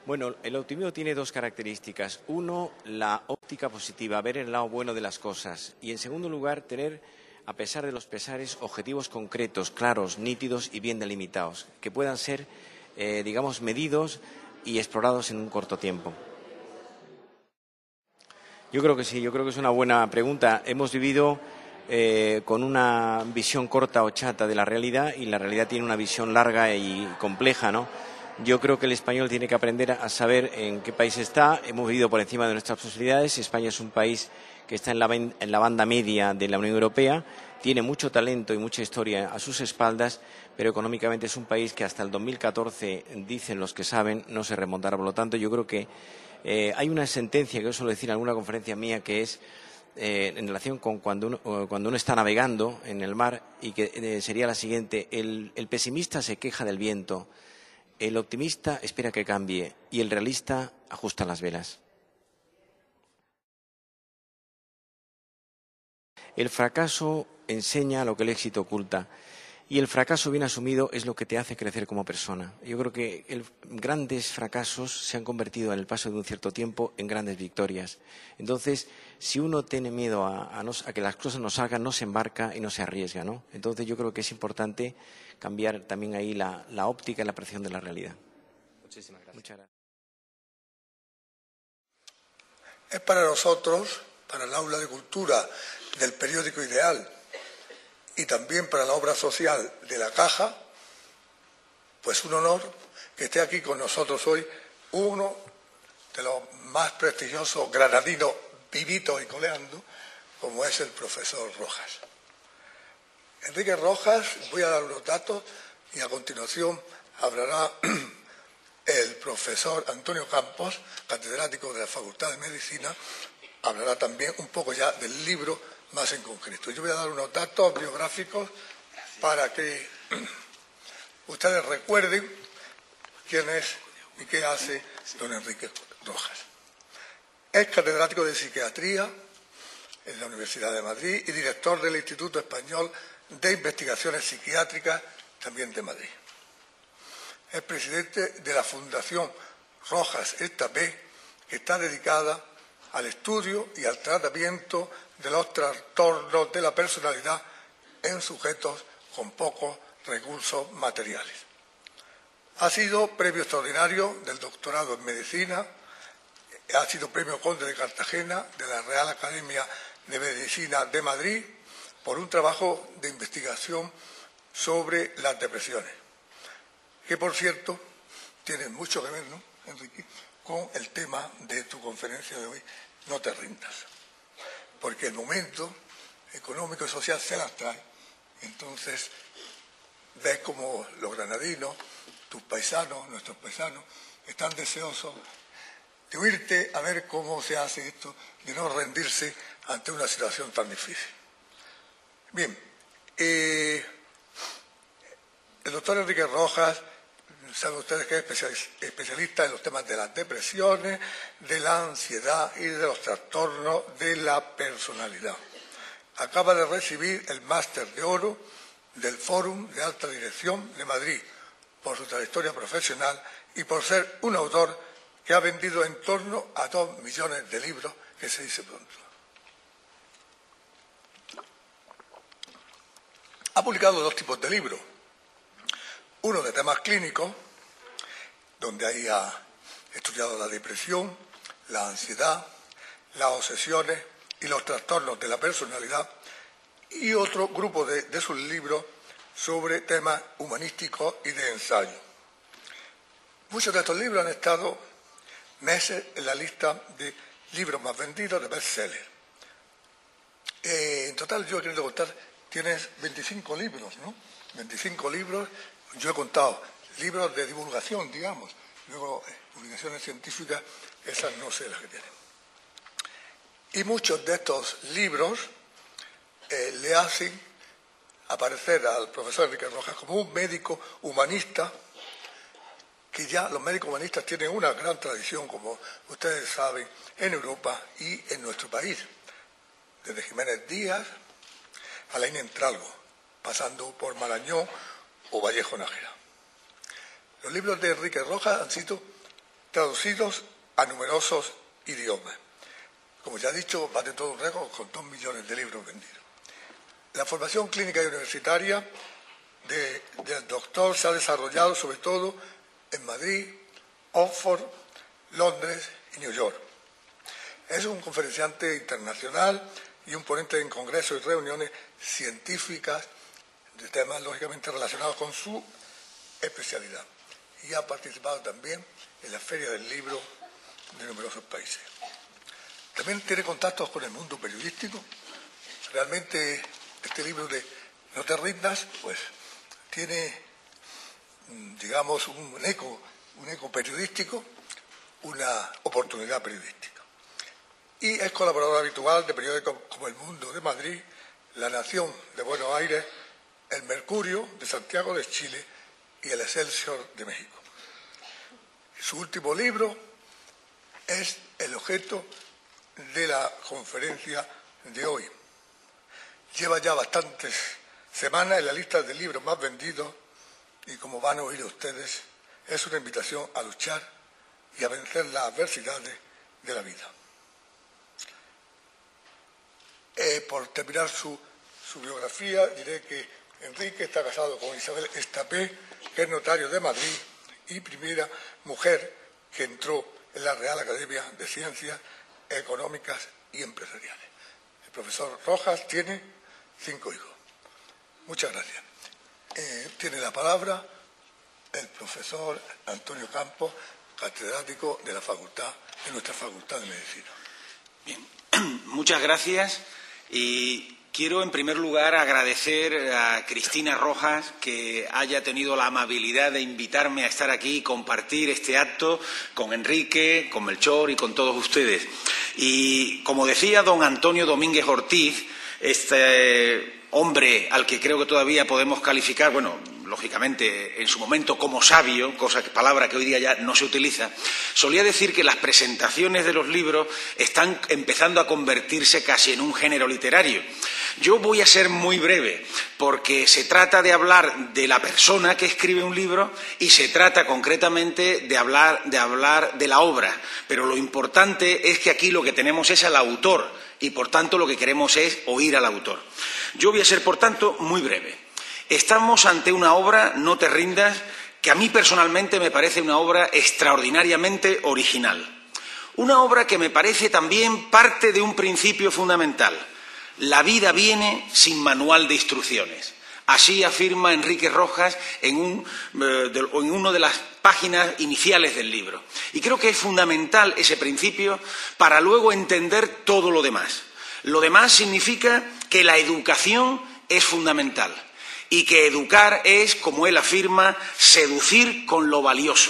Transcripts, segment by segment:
Bueno, el optimismo tiene dos características. Uno, la óptica positiva, ver el lado bueno de las cosas. Y en segundo lugar, tener, a pesar de los pesares, objetivos concretos, claros, nítidos y bien delimitados, que puedan ser, digamos, medidos y explorados en un corto tiempo. Yo creo que sí, yo creo que es una buena pregunta. Hemos vivido con una visión corta o chata de la realidad y la realidad tiene una visión larga y compleja, ¿no? Yo creo que el español tiene que aprender a saber en qué país está. Hemos vivido por encima de nuestras posibilidades. España es un país que está en la banda media de la Unión Europea. Tiene mucho talento y mucha historia a sus espaldas, pero económicamente es un país que hasta el 2014, dicen los que saben, no se remontará. Por lo tanto, yo creo que hay una sentencia que yo suelo decir en alguna conferencia mía que es en relación con cuando uno está navegando en el mar y que sería la siguiente: el pesimista se queja del viento, el optimista espera que cambie y el realista ajusta las velas. El fracaso enseña lo que el éxito oculta y el fracaso bien asumido es lo que te hace crecer como persona. Yo creo que grandes fracasos se han convertido en el paso de un cierto tiempo en grandes victorias. Entonces, si uno tiene miedo a que las cosas no salgan, no se embarca y no se arriesga, ¿no? Entonces, yo creo que es importante cambiar también ahí la óptica y la percepción de la realidad. Muchísimas gracias. Muchas gracias. Es para nosotros, para el aula de cultura del periódico Ideal y también para la obra social de La Caja, pues un honor que esté aquí con nosotros hoy uno de los más prestigiosos granadinos vivitos y coleando, como es el profesor Rojas. Enrique Rojas, voy a dar unos datos y a continuación hablará el profesor Antonio Campos, catedrático de la Facultad de Medicina, hablará también un poco ya del libro más en concreto. Yo voy a dar unos datos biográficos para que ustedes recuerden quién es y qué hace don Enrique Rojas. Es catedrático de Psiquiatría en la Universidad de Madrid y director del Instituto Español de Investigaciones Psiquiátricas, también de Madrid. Es presidente de la Fundación Rojas Estapé, que está dedicada al estudio y al tratamiento de los trastornos de la personalidad en sujetos con pocos recursos materiales. Ha sido premio extraordinario del doctorado en Medicina, ha sido premio Conde de Cartagena de la Real Academia de Medicina de Madrid por un trabajo de investigación sobre las depresiones, que por cierto tiene mucho que ver, ¿no, Enrique?, con el tema de tu conferencia de hoy, No te rindas, porque el momento económico y social se las trae. Entonces ves como los granadinos, tus paisanos, nuestros paisanos, están deseosos de oírte a ver cómo se hace esto, de no rendirse ante una situación tan difícil. Bien, el doctor Enrique Rojas, saben ustedes que es especialista en los temas de las depresiones, de la ansiedad y de los trastornos de la personalidad. Acaba de recibir el Máster de Oro del Fórum de Alta Dirección de Madrid por su trayectoria profesional y por ser un autor que ha vendido en torno a 2 millones de libros, que se dice pronto. Ha publicado 2 tipos de libros. Uno de temas clínicos, donde ahí ha estudiado la depresión, la ansiedad, las obsesiones y los trastornos de la personalidad, y otro grupo de sus libros sobre temas humanísticos y de ensayo. Muchos de estos libros han estado meses en la lista de libros más vendidos, de bestsellers. En total, yo he querido contar, tienes 25 libros, ¿no? 25 libros, yo he contado libros de divulgación, digamos. Luego, publicaciones científicas, esas no sé las que tienen. Y muchos de estos libros le hacen aparecer al profesor Enrique Rojas como un médico humanista, que ya los médicos humanistas tienen una gran tradición, como ustedes saben, en Europa y en nuestro país. Desde Jiménez Díaz a Laín Entralgo, pasando por Marañón o Vallejo Nájera. Los libros de Enrique Rojas han sido traducidos a numerosos idiomas. Como ya he dicho, bate todo un récord con 2 millones de libros vendidos. La formación clínica y universitaria del doctor se ha desarrollado sobre todo en Madrid, Oxford, Londres y New York. Es un conferenciante internacional y un ponente en congresos y reuniones científicas de temas lógicamente relacionados con su especialidad. Y ha participado también en la Feria del Libro de numerosos países. También tiene contactos con el mundo periodístico. Realmente este libro de No te rindas, pues tiene, digamos, un eco periodístico, una oportunidad periodística. Y es colaborador habitual de periódicos como El Mundo de Madrid, La Nación de Buenos Aires, El Mercurio de Santiago de Chile y El Excelsior de México. Su último libro es el objeto de la conferencia de hoy. Lleva ya bastantes semanas en la lista de libros más vendidos y, como van a oír ustedes, es una invitación a luchar y a vencer las adversidades de la vida. Por terminar su biografía, diré que Enrique está casado con Isabel Estapé, que es notario de Madrid y primera mujer que entró en la Real Academia de Ciencias Económicas y Empresariales. El profesor Rojas tiene 5 hijos. Muchas gracias. Tiene la palabra el profesor Antonio Campos, catedrático de nuestra Facultad de Medicina. Bien, muchas gracias. Y quiero, en primer lugar, agradecer a Cristina Rojas que haya tenido la amabilidad de invitarme a estar aquí y compartir este acto con Enrique, con Melchor y con todos ustedes. Y, como decía don Antonio Domínguez Ortiz, este hombre al que creo que todavía podemos calificar, bueno, lógicamente en su momento como sabio, palabra que hoy día ya no se utiliza, solía decir que las presentaciones de los libros están empezando a convertirse casi en un género literario. Yo voy a ser muy breve, porque se trata de hablar de la persona que escribe un libro y se trata concretamente de hablar de la obra. Pero lo importante es que aquí lo que tenemos es al autor y, por tanto, lo que queremos es oír al autor. Yo voy a ser, por tanto, muy breve. Estamos ante una obra, No te rindas, que a mí personalmente me parece una obra extraordinariamente original. Una obra que me parece también parte de un principio fundamental. La vida viene sin manual de instrucciones. Así afirma Enrique Rojas en una de las páginas iniciales del libro. Y creo que es fundamental ese principio para luego entender todo lo demás. Lo demás significa que la educación es fundamental y que educar es, como él afirma, seducir con lo valioso.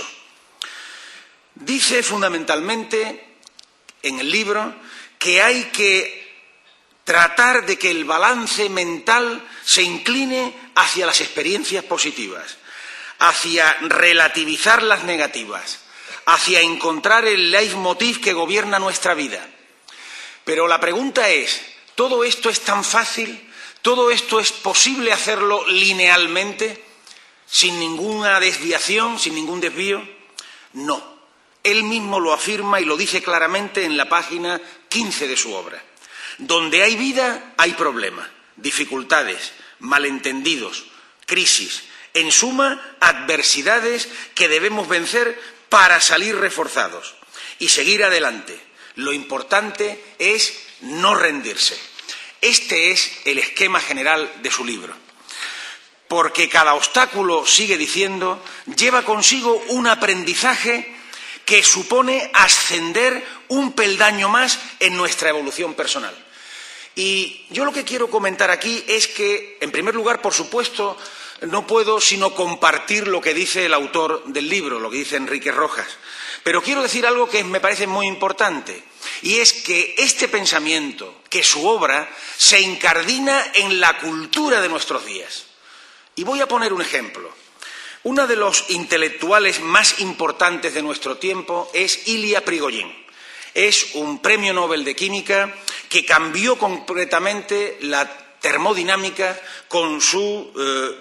Dice fundamentalmente en el libro que hay que tratar de que el balance mental se incline hacia las experiencias positivas, hacia relativizar las negativas, hacia encontrar el leitmotiv que gobierna nuestra vida. Pero la pregunta es, ¿todo esto es tan fácil? ¿Todo esto es posible hacerlo linealmente, sin ninguna desviación, sin ningún desvío? No. Él mismo lo afirma y lo dice claramente en la página 15 de su obra. Donde hay vida, hay problema, dificultades, malentendidos, crisis, en suma, adversidades que debemos vencer para salir reforzados y seguir adelante. Lo importante es no rendirse. Este es el esquema general de su libro. Porque cada obstáculo, sigue diciendo, lleva consigo un aprendizaje que supone ascender un peldaño más en nuestra evolución personal. Y yo lo que quiero comentar aquí es que, en primer lugar, por supuesto, no puedo sino compartir lo que dice el autor del libro, lo que dice Enrique Rojas. Pero quiero decir algo que me parece muy importante, y es que este pensamiento, que su obra, se incardina en la cultura de nuestros días. Y voy a poner un ejemplo. Uno de los intelectuales más importantes de nuestro tiempo es Ilya Prigogine. Es un premio Nobel de Química que cambió completamente la termodinámica con su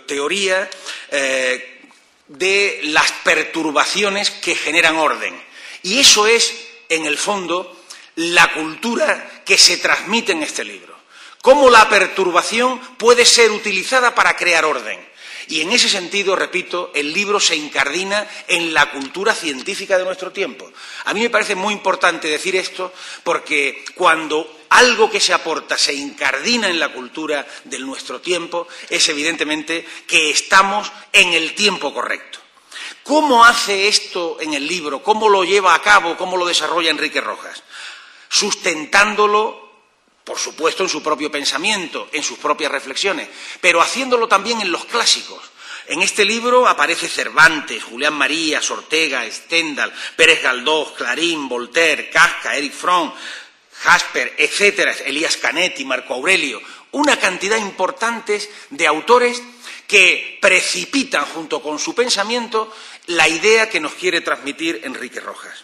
teoría de las perturbaciones que generan orden. Y eso es, en el fondo, la cultura que se transmite en este libro. Cómo la perturbación puede ser utilizada para crear orden. Y en ese sentido, repito, el libro se incardina en la cultura científica de nuestro tiempo. A mí me parece muy importante decir esto porque cuando algo que se aporta se incardina en la cultura de nuestro tiempo, es evidentemente que estamos en el tiempo correcto. ¿Cómo hace esto en el libro? ¿Cómo lo lleva a cabo? ¿Cómo lo desarrolla Enrique Rojas? Sustentándolo, por supuesto, en su propio pensamiento, en sus propias reflexiones, pero haciéndolo también en los clásicos. En este libro aparece Cervantes, Julián Marías, Ortega, Stendhal, Pérez Galdós, Clarín, Voltaire, Kafka, Erich Fromm, Jasper, etcétera, Elías Canetti, Marco Aurelio, una cantidad importante de autores que precipitan junto con su pensamiento la idea que nos quiere transmitir Enrique Rojas.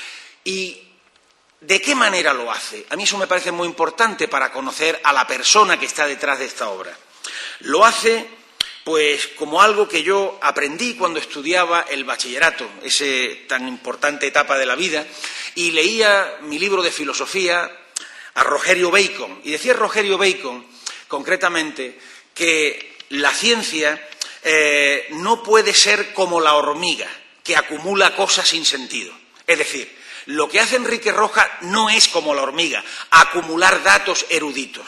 ¿Y de qué manera lo hace? A mí eso me parece muy importante para conocer a la persona que está detrás de esta obra. Lo hace, pues, como algo que yo aprendí cuando estudiaba el bachillerato, esa tan importante etapa de la vida, y leía mi libro de filosofía a Rogerio Bacon. Y decía Rogerio Bacon, concretamente, que la ciencia no puede ser como la hormiga, que acumula cosas sin sentido. Es decir, lo que hace Enrique Rojas no es como la hormiga, acumular datos eruditos.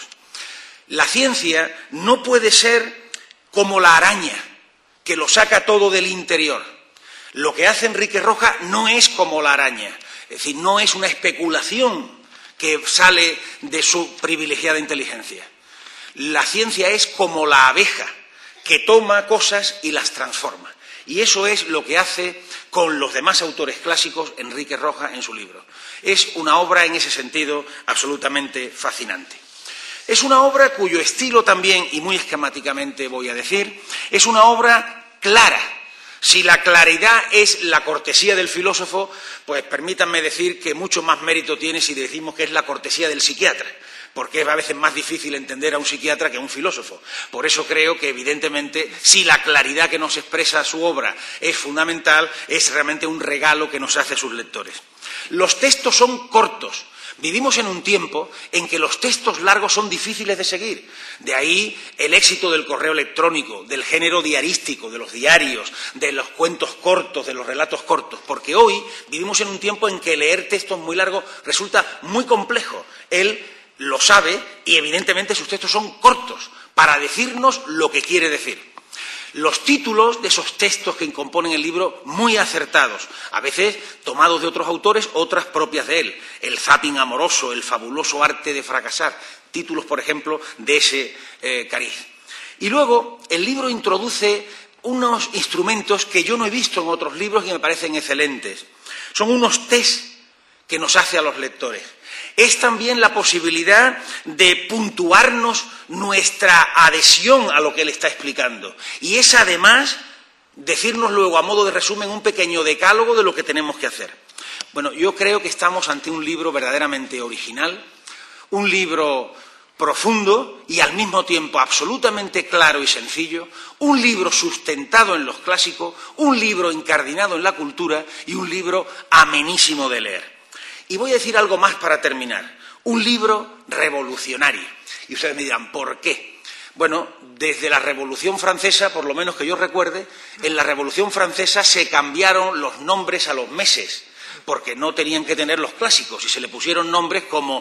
La ciencia no puede ser como la araña, que lo saca todo del interior. Lo que hace Enrique Rojas no es como la araña, es decir, no es una especulación que sale de su privilegiada inteligencia. La ciencia es como la abeja, que toma cosas y las transforma. Y eso es lo que hace con los demás autores clásicos Enrique Rojas en su libro. Es una obra en ese sentido absolutamente fascinante. Es una obra cuyo estilo también, y muy esquemáticamente voy a decir, es una obra clara. Si la claridad es la cortesía del filósofo, pues permítanme decir que mucho más mérito tiene si decimos que es la cortesía del psiquiatra, porque es a veces más difícil entender a un psiquiatra que a un filósofo. Por eso creo que, evidentemente, si la claridad que nos expresa su obra es fundamental, es realmente un regalo que nos hace a sus lectores. Los textos son cortos. Vivimos en un tiempo en que los textos largos son difíciles de seguir. De ahí el éxito del correo electrónico, del género diarístico, de los diarios, de los cuentos cortos, de los relatos cortos. Porque hoy vivimos en un tiempo en que leer textos muy largos resulta muy complejo. Él lo sabe y evidentemente sus textos son cortos para decirnos lo que quiere decir. Los títulos de esos textos que componen el libro, muy acertados, a veces tomados de otros autores, otras propias de él. El zapping amoroso, el fabuloso arte de fracasar, títulos, por ejemplo, de ese cariz. Y luego el libro introduce unos instrumentos que yo no he visto en otros libros y me parecen excelentes. Son unos test que nos hace a los lectores. Es también la posibilidad de puntuarnos nuestra adhesión a lo que él está explicando. Y es además decirnos luego, a modo de resumen, un pequeño decálogo de lo que tenemos que hacer. Bueno, yo creo que estamos ante un libro verdaderamente original, un libro profundo y al mismo tiempo absolutamente claro y sencillo, un libro sustentado en los clásicos, un libro incardinado en la cultura y un libro amenísimo de leer. Y voy a decir algo más para terminar. Un libro revolucionario. Y ustedes me dirán, ¿por qué? Bueno, desde la Revolución Francesa, por lo menos que yo recuerde, en la Revolución Francesa se cambiaron los nombres a los meses, porque no tenían que tener los clásicos, y se le pusieron nombres como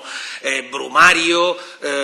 Brumario,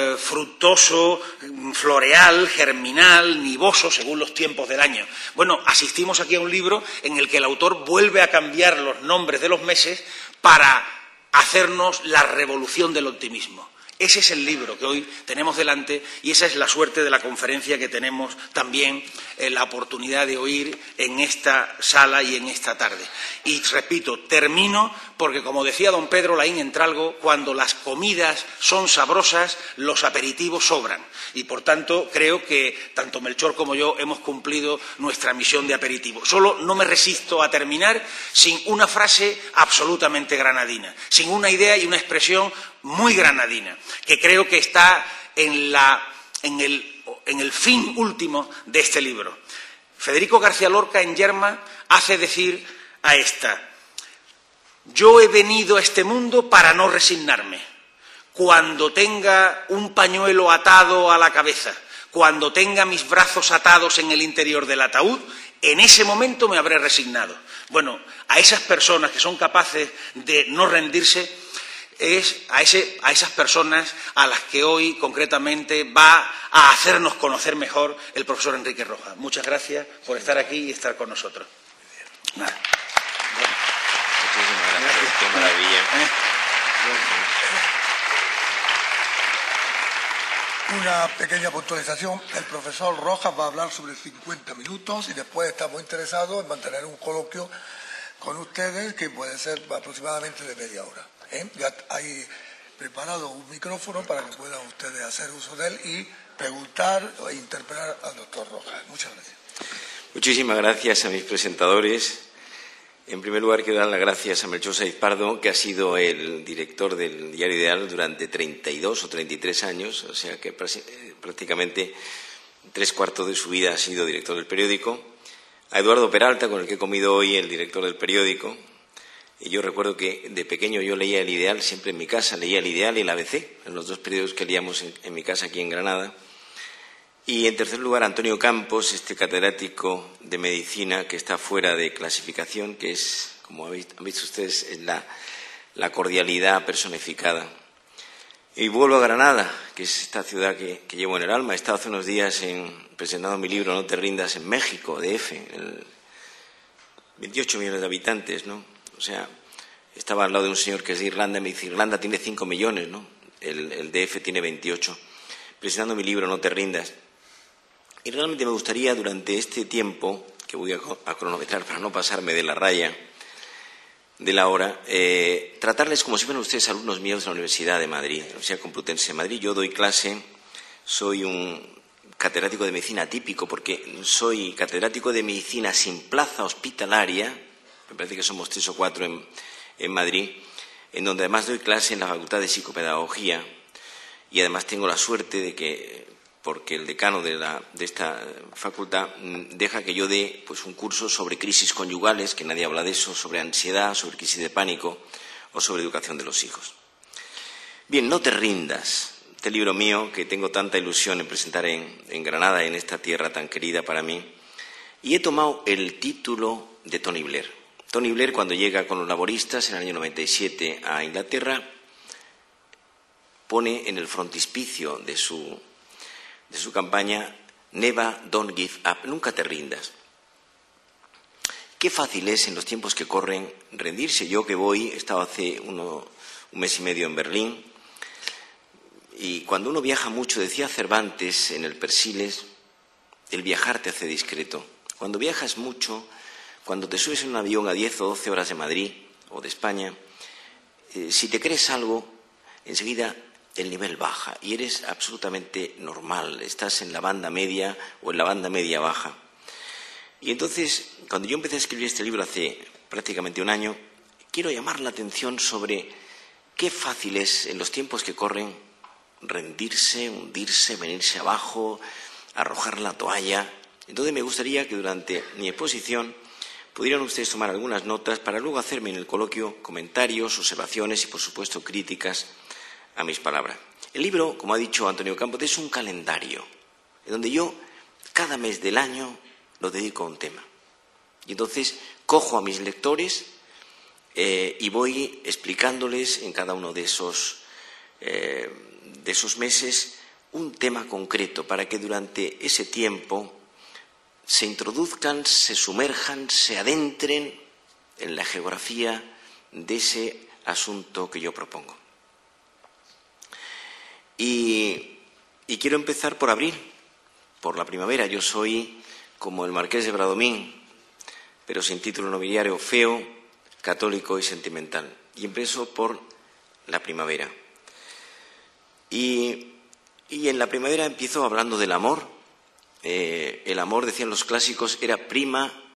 Fructoso, Floreal, Germinal, Nivoso, según los tiempos del año. Bueno, asistimos aquí a un libro en el que el autor vuelve a cambiar los nombres de los meses para hacernos la revolución del optimismo. Ese es el libro que hoy tenemos delante y esa es la suerte de la conferencia que tenemos también la oportunidad de oír en esta sala y en esta tarde. Y repito, termino porque, como decía don Pedro Laín Entralgo, cuando las comidas son sabrosas, los aperitivos sobran. Y, por tanto, creo que tanto Melchor como yo hemos cumplido nuestra misión de aperitivo. Solo no me resisto a terminar sin una frase absolutamente granadina, sin una idea y una expresión muy granadina, que creo que está en el fin último de este libro. Federico García Lorca, en Yerma, hace decir a esta: Yo he venido a este mundo para no resignarme. Cuando tenga un pañuelo atado a la cabeza, cuando tenga mis brazos atados en el interior del ataúd, en ese momento me habré resignado. Bueno, a esas personas que son capaces de no rendirse, es a esas personas a las que hoy concretamente va a hacernos conocer mejor el profesor Enrique Rojas. Muchas gracias por estar aquí y estar con nosotros. Nada. Muchísimas gracias. Qué maravilla. Una pequeña puntualización. El profesor Rojas va a hablar sobre 50 minutos y después estamos interesados en mantener un coloquio con ustedes que puede ser aproximadamente de media hora. Ya hay preparado un micrófono para que puedan ustedes hacer uso de él y preguntar e interpelar al doctor Rojas. Muchas gracias. Muchísimas gracias a mis presentadores. En primer lugar, quiero dar las gracias a Melchor Saiz Pardo, que ha sido el director del Diario Ideal durante 32 o 33 años, o sea que prácticamente 3/4 de su vida ha sido director del periódico. A Eduardo Peralta, con el que he comido hoy, el director del periódico. Y yo recuerdo que de pequeño yo leía El Ideal siempre en mi casa, leía El Ideal y el ABC, en los dos periódicos que leíamos en mi casa aquí en Granada. Y en tercer lugar, Antonio Campos, este catedrático de medicina que está fuera de clasificación, que es, como han visto ustedes, es la cordialidad personificada. Y vuelvo a Granada, que es esta ciudad que llevo en el alma. He estado hace unos días presentando mi libro No te rindas en México, DF, 28 millones de habitantes, ¿no? O sea, estaba al lado de un señor que es de Irlanda y me dice, Irlanda tiene 5 millones, ¿no? El DF tiene 28. Presentando mi libro No te rindas. Y realmente me gustaría, durante este tiempo, que voy a cronometrar para no pasarme de la raya de la hora, tratarles como si fueran ustedes alumnos míos de la Universidad de Madrid, la Universidad Complutense de Madrid. Yo doy clase, soy un catedrático de medicina típico, porque soy catedrático de medicina sin plaza hospitalaria, me parece que somos 3 o 4 en Madrid, en donde además doy clase en la Facultad de Psicopedagogía, y además tengo la suerte de que, porque el decano de esta facultad deja que yo dé pues un curso sobre crisis conyugales, que nadie habla de eso, sobre ansiedad, sobre crisis de pánico o sobre educación de los hijos. Bien, No te rindas, este libro mío que tengo tanta ilusión en presentar en Granada, en esta tierra tan querida para mí, y he tomado el título de Tony Blair. Tony Blair, cuando llega con los laboristas en el año 97 a Inglaterra, pone en el frontispicio de su campaña Never Don't Give Up, nunca te rindas. Qué fácil es en los tiempos que corren rendirse. Yo que he estado hace un mes y medio en Berlín, y cuando uno viaja mucho, decía Cervantes en el Persiles, el viajar te hace discreto. Cuando viajas mucho, cuando te subes en un avión a 10 o 12 horas de Madrid o de España, si te crees algo, enseguida el nivel baja y eres absolutamente normal, estás en la banda media o en la banda media baja. Y entonces, cuando yo empecé a escribir este libro hace prácticamente un año, quiero llamar la atención sobre qué fácil es en los tiempos que corren rendirse, hundirse, venirse abajo, arrojar la toalla. Entonces me gustaría que durante mi exposición pudieran ustedes tomar algunas notas para luego hacerme en el coloquio comentarios, observaciones y, por supuesto, críticas a mis palabras. El libro, como ha dicho Antonio Campos, es un calendario en donde yo cada mes del año lo dedico a un tema. Y entonces cojo a mis lectores y voy explicándoles en cada uno de esos meses un tema concreto para que durante ese tiempo se introduzcan, se sumerjan, se adentren en la geografía de ese asunto que yo propongo. Y quiero empezar por abril, por la primavera. Yo soy como el marqués de Bradomín, pero sin título nobiliario, feo, católico y sentimental. Y empiezo por la primavera. Y en la primavera empiezo hablando del amor. El amor, decían los clásicos, era prima